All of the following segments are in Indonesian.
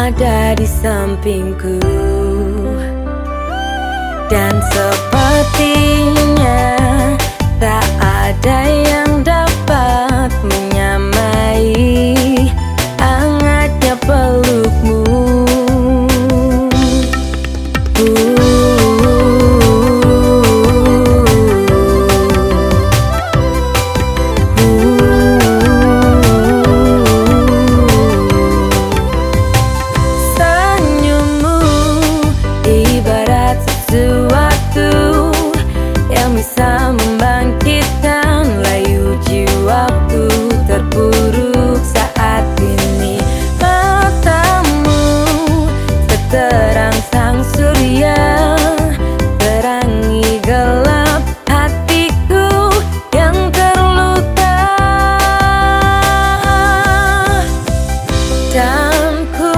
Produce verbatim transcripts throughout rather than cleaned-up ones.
ada di sampingku. Dan sepertinya tak ada yang dapat menyamai hangatnya pelukmu. Bisa membangkitkan layu jiwaku terpuruk saat ini. Matamu seterang sang surya, terangi gelap hatiku yang terluka. Dan ku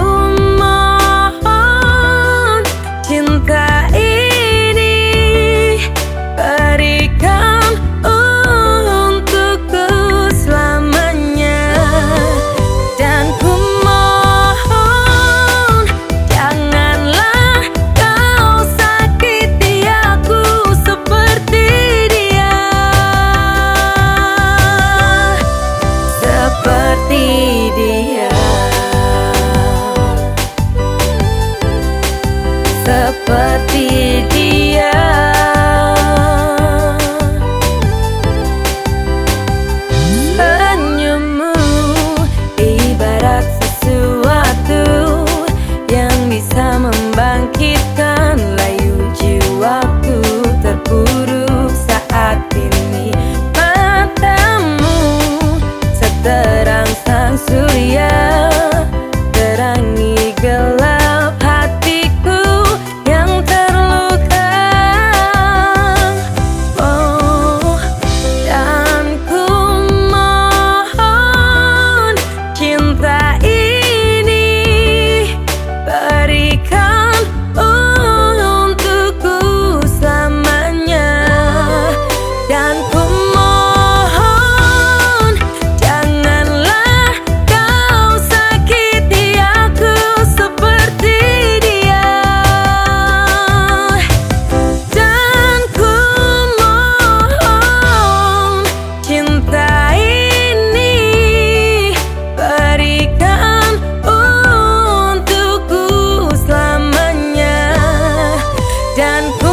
mohon cinta seperti dia. Senyummu ibarat sesuatu yang bisa membangkitkan layu jiwaku terpuruk saat ini. Matamu seterang sang surya, terangi gelap hatiku yang terluka. Oh, dan ku mohon cinta ini berikan untukku selamanya. Dan ku mohon janganlah kau sakiti aku seperti dia. Dan ku mohon cinta ini berikan untukku selamanya. Dan ku